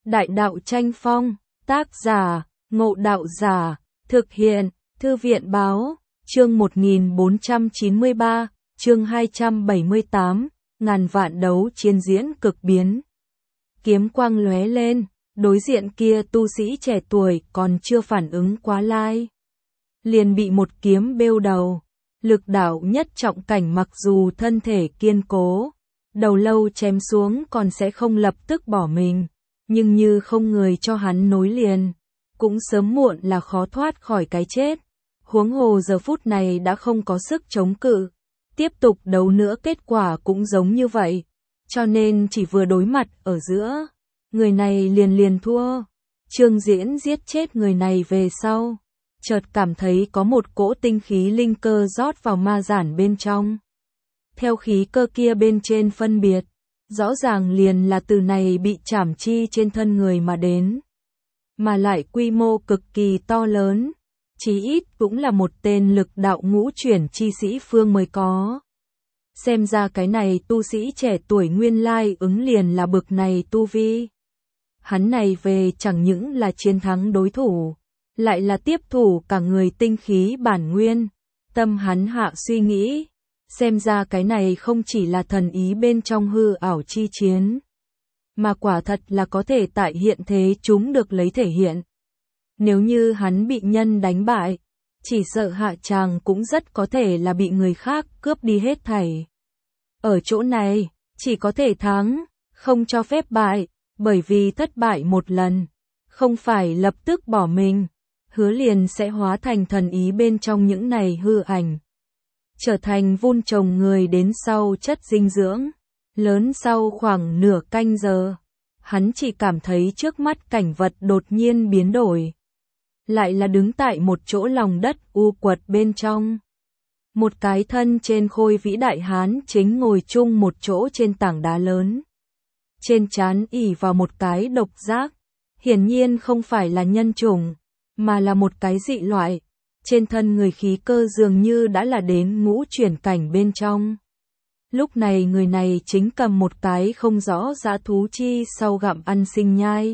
Đại đạo tranh phong, tác giả, Ngộ Đạo Giả, thực hiện, Thư viện báo, chương 1493, chương 278, ngàn vạn đấu chiến diễn cực biến. Kiếm quang lóe lên, đối diện kia tu sĩ trẻ tuổi còn chưa phản ứng quá lai. Liền bị một kiếm bêu đầu, lực đạo nhất trọng cảnh mặc dù thân thể kiên cố, đầu lâu chém xuống còn sẽ không lập tức bỏ mình, nhưng như không người cho hắn nối liền, cũng sớm muộn là khó thoát khỏi cái chết. Huống hồ giờ phút này đã không có sức chống cự, tiếp tục đấu nữa kết quả cũng giống như vậy, cho nên chỉ vừa đối mặt ở giữa, người này liền thua. Trương Diễn giết chết người này về sau, chợt cảm thấy có một cỗ tinh khí linh cơ rót vào ma giản bên trong. Theo khí cơ kia bên trên phân biệt, rõ ràng liền là từ này bị chảm chi trên thân người mà đến, mà lại quy mô cực kỳ to lớn, chí ít cũng là một tên lực đạo ngũ chuyển chi sĩ phương mới có. Xem ra cái này tu sĩ trẻ tuổi nguyên lai ứng liền là bực này tu vi. Hắn này về chẳng những là chiến thắng đối thủ, lại là tiếp thủ cả người tinh khí bản nguyên. Tâm hắn hạ suy nghĩ, xem ra cái này không chỉ là thần ý bên trong hư ảo chi chiến, mà quả thật là có thể tại hiện thế chúng được lấy thể hiện. Nếu như hắn bị nhân đánh bại, chỉ sợ hạ tràng cũng rất có thể là bị người khác cướp đi hết thảy. Ở chỗ này, chỉ có thể thắng, không cho phép bại, bởi vì thất bại một lần, không phải lập tức bỏ mình, hứa liền sẽ hóa thành thần ý bên trong những này hư ảnh, trở thành vun trồng người đến sau chất dinh dưỡng. Lớn sau khoảng nửa canh giờ, hắn chỉ cảm thấy trước mắt cảnh vật đột nhiên biến đổi. Lại là đứng tại một chỗ lòng đất u quật bên trong. Một cái thân trên khôi vĩ đại hán chính ngồi chung một chỗ trên tảng đá lớn. Trên trán ỉ vào một cái độc giác, hiển nhiên không phải là nhân chủng, mà là một cái dị loại. Trên thân người khí cơ dường như đã là đến ngũ chuyển cảnh bên trong. Lúc này người này chính cầm một cái không rõ dã thú chi sau gặm ăn sinh nhai,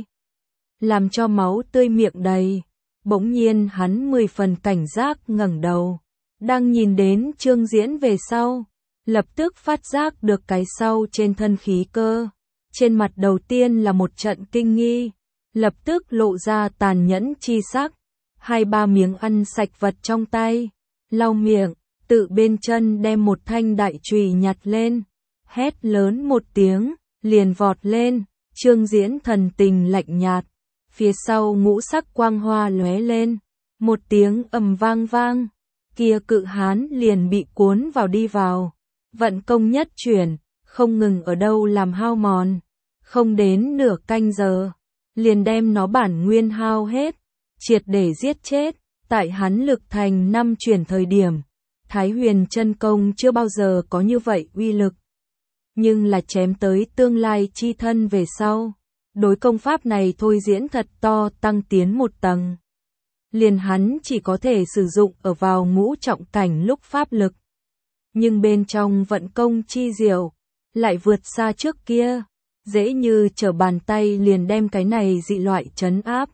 làm cho máu tươi miệng đầy. Bỗng nhiên hắn 10 phần cảnh giác ngẩng đầu, đang nhìn đến Trương Diễn về sau, lập tức phát giác được cái sau trên thân khí cơ. Trên mặt đầu tiên là một trận kinh nghi, lập tức lộ ra tàn nhẫn chi sắc, 2-3 miếng ăn sạch vật trong tay, lau miệng, tự bên chân đem một thanh đại chùy nhặt lên, hét lớn một tiếng, liền vọt lên. Trương Diễn thần tình lạnh nhạt, phía sau ngũ sắc quang hoa lóe lên, một tiếng ầm vang vang, kia cự hán liền bị cuốn vào đi vào, vận công nhất chuyển, không ngừng ở đâu làm hao mòn, không đến nửa canh giờ, liền đem nó bản nguyên hao hết, triệt để giết chết. Tại hắn lực thành 5 chuyển thời điểm, Thái Huyền chân công chưa bao giờ có như vậy uy lực, nhưng là chém tới tương lai chi thân về sau, đối công pháp này thôi diễn thật to tăng tiến một tầng. Liền hắn chỉ có thể sử dụng ở vào ngũ trọng cảnh lúc pháp lực, nhưng bên trong vận công chi diệu lại vượt xa trước kia, dễ như trở bàn tay liền đem cái này dị loại trấn áp.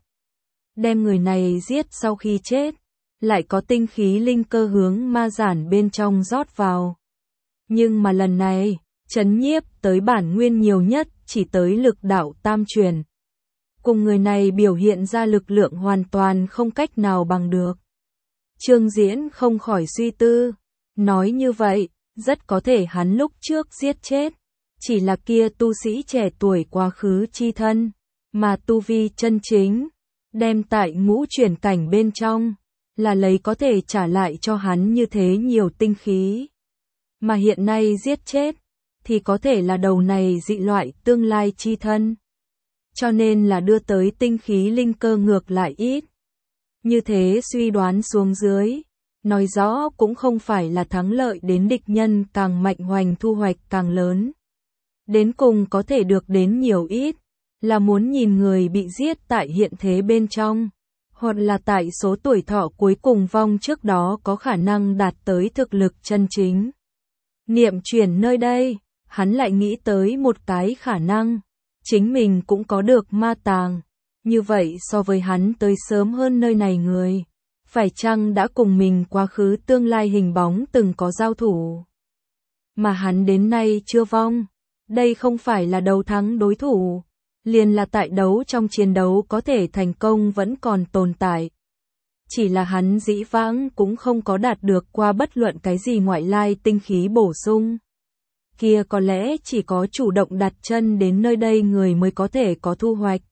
Đem người này giết sau khi chết, lại có tinh khí linh cơ hướng ma giản bên trong rót vào. Nhưng mà lần này, trấn nhiếp tới bản nguyên nhiều nhất chỉ tới lực đạo tam truyền. Cùng người này biểu hiện ra lực lượng hoàn toàn không cách nào bằng được. Trương Diễn không khỏi suy tư, nói như vậy, rất có thể hắn lúc trước giết chết, chỉ là kia tu sĩ trẻ tuổi quá khứ chi thân, mà tu vi chân chính, đem tại ngũ chuyển cảnh bên trong, là lấy có thể trả lại cho hắn như thế nhiều tinh khí. Mà hiện nay giết chết, thì có thể là đầu này dị loại tương lai chi thân. Cho nên là đưa tới tinh khí linh cơ ngược lại ít. Như thế suy đoán xuống dưới, nói rõ cũng không phải là thắng lợi đến địch nhân càng mạnh hoành thu hoạch càng lớn. Đến cùng có thể được đến nhiều ít, là muốn nhìn người bị giết tại hiện thế bên trong, hoặc là tại số tuổi thọ cuối cùng vong trước đó có khả năng đạt tới thực lực chân chính. Niệm chuyển nơi đây, hắn lại nghĩ tới một cái khả năng, chính mình cũng có được ma tàng. Như vậy so với hắn tới sớm hơn nơi này người, phải chăng đã cùng mình quá khứ tương lai hình bóng từng có giao thủ. Mà hắn đến nay chưa vong, đây không phải là đấu thắng đối thủ, liền là tại đấu trong chiến đấu có thể thành công vẫn còn tồn tại. Chỉ là hắn dĩ vãng cũng không có đạt được qua bất luận cái gì ngoại lai tinh khí bổ sung. Kia có lẽ chỉ có chủ động đặt chân đến nơi đây người mới có thể có thu hoạch.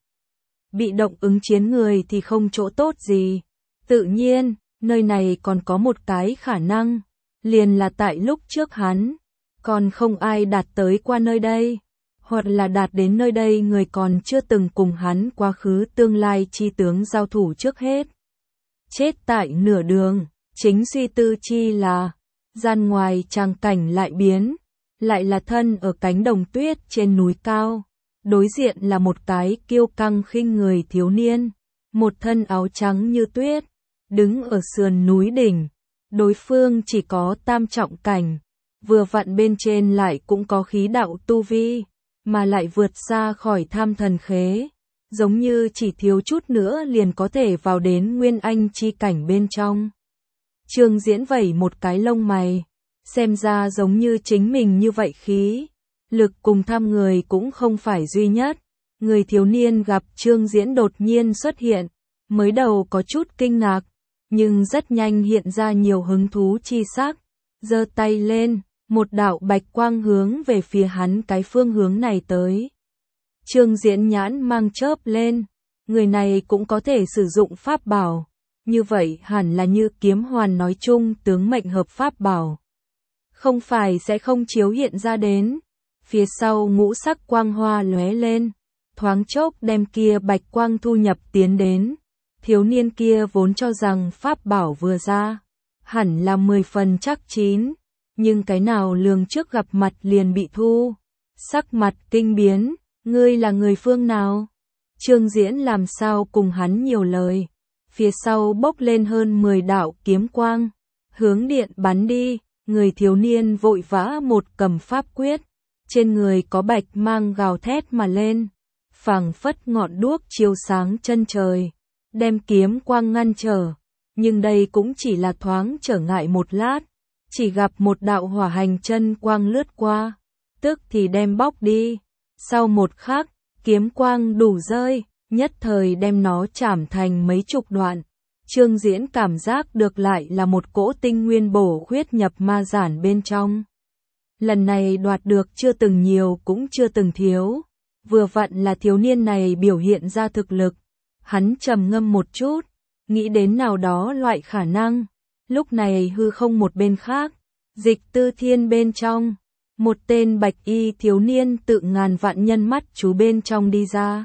Bị động ứng chiến người thì không chỗ tốt gì. Tự nhiên, nơi này còn có một cái khả năng, liền là tại lúc trước hắn, còn không ai đạt tới qua nơi đây, hoặc là đạt đến nơi đây người còn chưa từng cùng hắn quá khứ tương lai chi tướng giao thủ trước hết. Chết tại nửa đường, chính suy tư chi là, gian ngoài tràng cảnh lại biến, lại là thân ở cánh đồng tuyết trên núi cao. Đối diện là một cái kiêu căng khinh người thiếu niên, một thân áo trắng như tuyết, đứng ở sườn núi đỉnh. Đối phương chỉ có tam trọng cảnh, vừa vặn bên trên lại cũng có khí đạo tu vi, mà lại vượt xa khỏi tham thần khế, giống như chỉ thiếu chút nữa liền có thể vào đến nguyên anh chi cảnh bên trong. Trương Diễn vẩy một cái lông mày, xem ra giống như chính mình như vậy khí lực cùng tham người cũng không phải duy nhất. Người thiếu niên gặp Trương Diễn đột nhiên xuất hiện, mới đầu có chút kinh ngạc, nhưng rất nhanh hiện ra nhiều hứng thú chi sắc, giơ tay lên, một đạo bạch quang hướng về phía hắn cái phương hướng này tới. Trương Diễn nhãn mang chớp lên, người này cũng có thể sử dụng pháp bảo, như vậy hẳn là như kiếm hoàn nói chung tướng mệnh hợp pháp bảo. Không phải sẽ không chiếu hiện ra đến. Phía sau ngũ sắc quang hoa lóe lên, thoáng chốc đem kia bạch quang thu nhập tiến đến. Thiếu niên kia vốn cho rằng pháp bảo vừa ra, hẳn là 10 phần chắc chín, nhưng cái nào lường trước gặp mặt liền bị thu. Sắc mặt kinh biến, ngươi là người phương nào? Trương Diễn làm sao cùng hắn nhiều lời. Phía sau bốc lên hơn 10 đạo kiếm quang, hướng điện bắn đi, người thiếu niên vội vã một cầm pháp quyết. Trên người có bạch mang gào thét mà lên, phảng phất ngọn đuốc chiếu sáng chân trời, đem kiếm quang ngăn trở, nhưng đây cũng chỉ là thoáng trở ngại một lát, chỉ gặp một đạo hỏa hành chân quang lướt qua, tức thì đem bóc đi, sau một khắc, kiếm quang đủ rơi, nhất thời đem nó chảm thành mấy chục đoạn. Trương Diễn cảm giác được lại là một cỗ tinh nguyên bổ khuyết nhập ma giản bên trong. Lần này đoạt được chưa từng nhiều cũng chưa từng thiếu, vừa vặn là thiếu niên này biểu hiện ra thực lực. Hắn trầm ngâm một chút, nghĩ đến nào đó loại khả năng, lúc này hư không một bên khác, Dịch Tư Thiên bên trong, một tên bạch y thiếu niên tự ngàn vạn nhân mắt chú bên trong đi ra.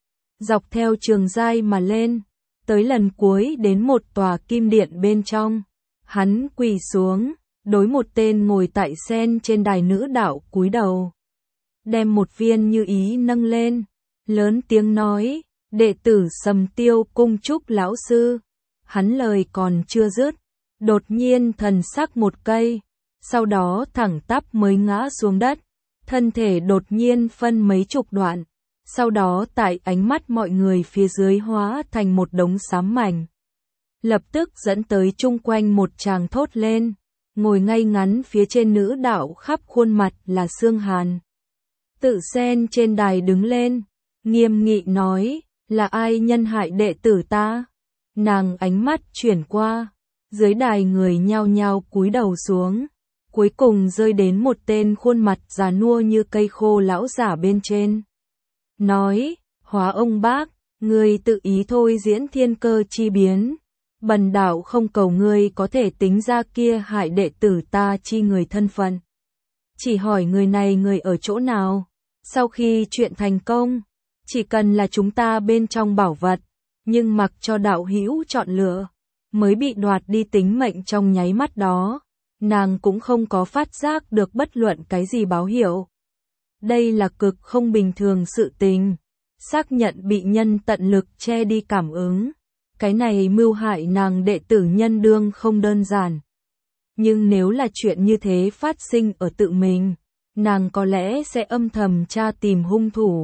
Dọc theo trường giai mà lên, tới lần cuối đến một tòa kim điện bên trong, hắn quỳ xuống. Đối một tên ngồi tại sen trên đài nữ đạo cúi đầu, đem một viên như ý nâng lên, lớn tiếng nói, đệ tử Sầm Tiêu cung chúc lão sư. Hắn lời còn chưa dứt, đột nhiên thần sắc một cây, sau đó thẳng tắp mới ngã xuống đất, thân thể đột nhiên phân mấy chục đoạn, sau đó tại ánh mắt mọi người phía dưới hóa thành một đống xám mảnh. Lập tức dẫn tới chung quanh một tràng thốt lên. Ngồi ngay ngắn phía trên nữ đạo khắp khuôn mặt là xương hàn. Tự sen trên đài đứng lên, nghiêm nghị nói, là ai nhân hại đệ tử ta? Nàng ánh mắt chuyển qua, dưới đài người nhao nhao cúi đầu xuống, cuối cùng rơi đến một tên khuôn mặt già nua như cây khô lão giả bên trên. Nói, hóa ông bác, ngươi tự ý thôi diễn thiên cơ chi biến. Bần đạo không cầu ngươi có thể tính ra kia hại đệ tử ta chi người thân phận. Chỉ hỏi người này người ở chỗ nào? Sau khi chuyện thành công, chỉ cần là chúng ta bên trong bảo vật, nhưng mặc cho đạo hữu chọn lựa, mới bị đoạt đi tính mệnh trong nháy mắt đó, nàng cũng không có phát giác được bất luận cái gì báo hiệu. Đây là cực không bình thường sự tình, xác nhận bị nhân tận lực che đi cảm ứng. Cái này mưu hại nàng đệ tử nhân đương không đơn giản. Nhưng nếu là chuyện như thế phát sinh ở tự mình, nàng có lẽ sẽ âm thầm tra tìm hung thủ.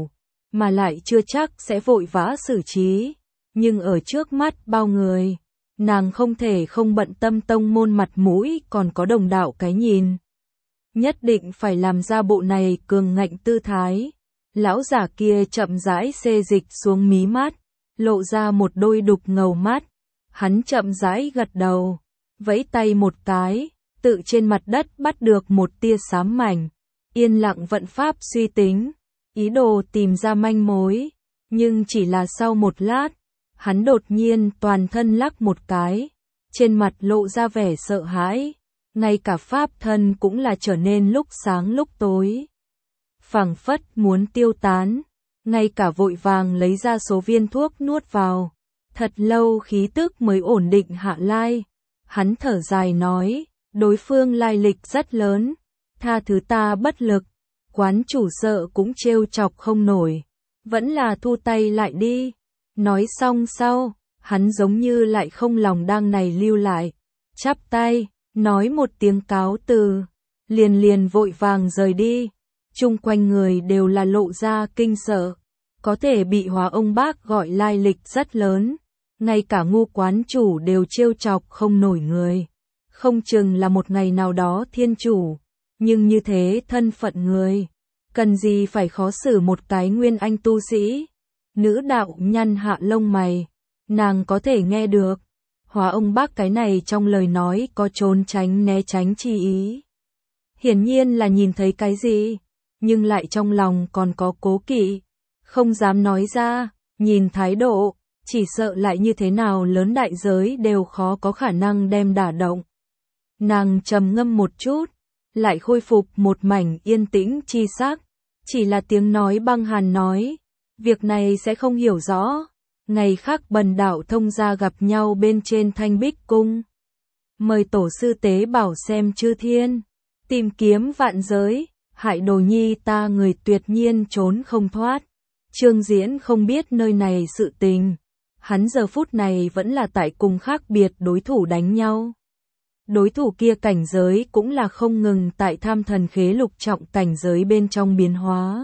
mà lại chưa chắc sẽ vội vã xử trí. Nhưng ở trước mắt bao người, nàng không thể không bận tâm tông môn mặt mũi còn có đồng đạo cái nhìn. Nhất định phải làm ra bộ này cường ngạnh tư thái. Lão giả kia chậm rãi xê dịch xuống mí mắt, lộ ra một đôi đục ngầu mắt. Hắn chậm rãi gật đầu, vẫy tay một cái, tự trên mặt đất bắt được một tia xám mảnh, yên lặng vận pháp suy tính, ý đồ tìm ra manh mối, nhưng chỉ là sau một lát, hắn đột nhiên toàn thân lắc một cái, trên mặt lộ ra vẻ sợ hãi, ngay cả pháp thân cũng là trở nên lúc sáng lúc tối. Phảng phất muốn tiêu tán, ngay cả vội vàng lấy ra số viên thuốc nuốt vào, thật lâu khí tức mới ổn định hạ lai. Hắn thở dài nói, đối phương lai lịch rất lớn, tha thứ ta bất lực, quán chủ sợ cũng trêu chọc không nổi, vẫn là thu tay lại đi. Nói xong sau, hắn giống như lại không lòng đang này lưu lại, chắp tay, nói một tiếng cáo từ, liền vội vàng rời đi. Chung quanh người đều là lộ ra kinh sợ, có thể bị Hóa ông bác gọi lai lịch rất lớn, ngay cả Ngu quán chủ đều trêu chọc không nổi người, không chừng là một ngày nào đó thiên chủ, nhưng như thế thân phận người, cần gì phải khó xử một cái nguyên anh tu sĩ. Nữ đạo nhăn hạ lông mày, nàng có thể nghe được, Hóa ông bác cái này trong lời nói có trốn tránh né tránh chi ý. Hiển nhiên là nhìn thấy cái gì, nhưng lại trong lòng còn có cố kỵ, không dám nói ra, nhìn thái độ, chỉ sợ lại như thế nào lớn đại giới đều khó có khả năng đem đả động. Nàng trầm ngâm một chút, lại khôi phục một mảnh yên tĩnh chi sắc, chỉ là tiếng nói băng hàn nói, việc này sẽ không hiểu rõ, ngày khác bần đạo thông gia gặp nhau bên trên Thanh Bích Cung. Mời tổ sư tế bảo xem chư thiên, tìm kiếm vạn giới, hại đồ nhi ta người tuyệt nhiên trốn không thoát. Trương Diễn không biết nơi này sự tình, hắn giờ phút này vẫn là tại cùng khác biệt đối thủ đánh nhau. Đối thủ kia cảnh giới cũng là không ngừng tại tham thần khế lục trọng cảnh giới bên trong biến hóa.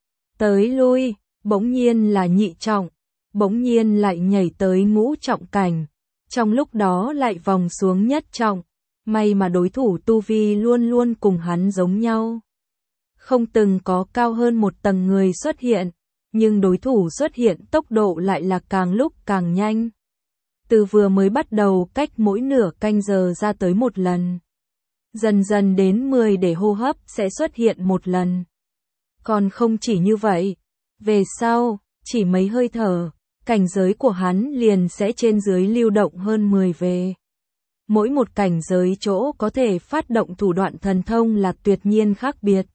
Tới lui, bỗng nhiên là nhị trọng, bỗng nhiên lại nhảy tới ngũ trọng cảnh, trong lúc đó lại vòng xuống nhất trọng, may mà đối thủ tu vi luôn luôn cùng hắn giống nhau. Không từng có cao hơn một tầng người xuất hiện, nhưng đối thủ xuất hiện tốc độ lại là càng lúc càng nhanh. Từ vừa mới bắt đầu cách mỗi nửa canh giờ ra tới một lần. Dần dần đến 10 để hô hấp sẽ xuất hiện một lần. Còn không chỉ như vậy, về sau, chỉ mấy hơi thở, cảnh giới của hắn liền sẽ trên dưới lưu động hơn 10 về. Mỗi một cảnh giới chỗ có thể phát động thủ đoạn thần thông là tuyệt nhiên khác biệt.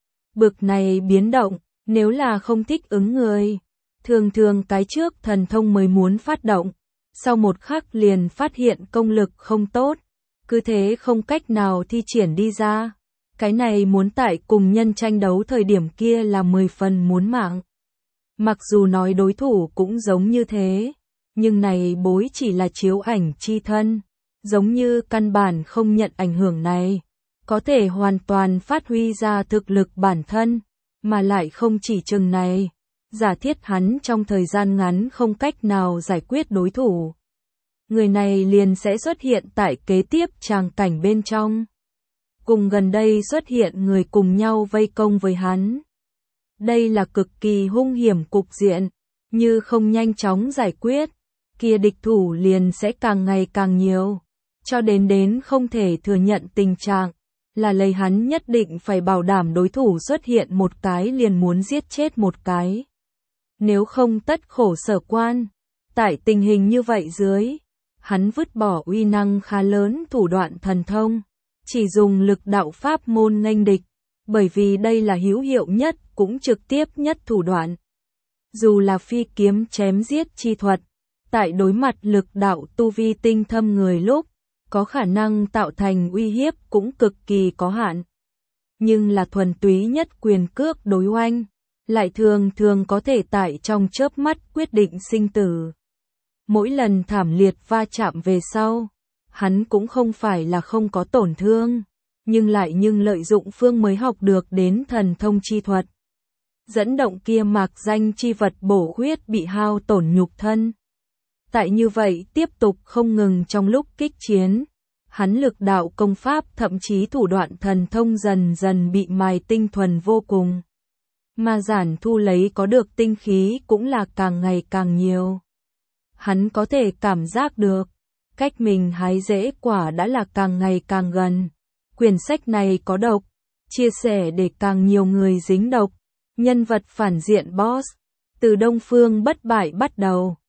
Bực này biến động, nếu là không thích ứng người, thường cái trước thần thông mới muốn phát động, sau một khắc liền phát hiện công lực không tốt, cứ thế không cách nào thi triển đi ra. Cái này muốn tại cùng nhân tranh đấu thời điểm kia là 10 phần muốn mạng. Mặc dù nói đối thủ cũng giống như thế, nhưng này bối chỉ là chiếu ảnh chi thân, giống như căn bản không nhận ảnh hưởng này, có thể hoàn toàn phát huy ra thực lực bản thân, mà lại không chỉ chừng này, giả thiết hắn trong thời gian ngắn không cách nào giải quyết đối thủ. Người này liền sẽ xuất hiện tại kế tiếp tràng cảnh bên trong. Cùng gần đây xuất hiện người cùng nhau vây công với hắn. Đây là cực kỳ hung hiểm cục diện, như không nhanh chóng giải quyết, kia địch thủ liền sẽ càng ngày càng nhiều, cho đến không thể thừa nhận tình trạng, là lấy hắn nhất định phải bảo đảm đối thủ xuất hiện một cái liền muốn giết chết một cái. Nếu không tất khổ sở quan, tại tình hình như vậy dưới, hắn vứt bỏ uy năng khá lớn thủ đoạn thần thông, chỉ dùng lực đạo pháp môn nghênh địch, bởi vì đây là hữu hiệu nhất cũng trực tiếp nhất thủ đoạn. Dù là phi kiếm chém giết chi thuật, tại đối mặt lực đạo tu vi tinh thâm người lúc, có khả năng tạo thành uy hiếp cũng cực kỳ có hạn. Nhưng là thuần túy nhất quyền cước đối oanh, lại thường có thể tại trong chớp mắt quyết định sinh tử. Mỗi lần thảm liệt va chạm về sau, hắn cũng không phải là không có tổn thương, nhưng lợi dụng phương mới học được đến thần thông chi thuật. dẫn động kia mạc danh chi vật bổ huyết bị hao tổn nhục thân. Tại như vậy tiếp tục không ngừng trong lúc kích chiến, hắn lực đạo công pháp thậm chí thủ đoạn thần thông dần dần bị mài tinh thuần vô cùng. Mà Giản Thu lấy có được tinh khí cũng là càng ngày càng nhiều. Hắn có thể cảm giác được, cách mình hái rễ quả đã là càng ngày càng gần. Quyển sách này có độc, chia sẻ để càng nhiều người dính độc. Nhân vật phản diện boss, từ Đông Phương bất bại bắt đầu.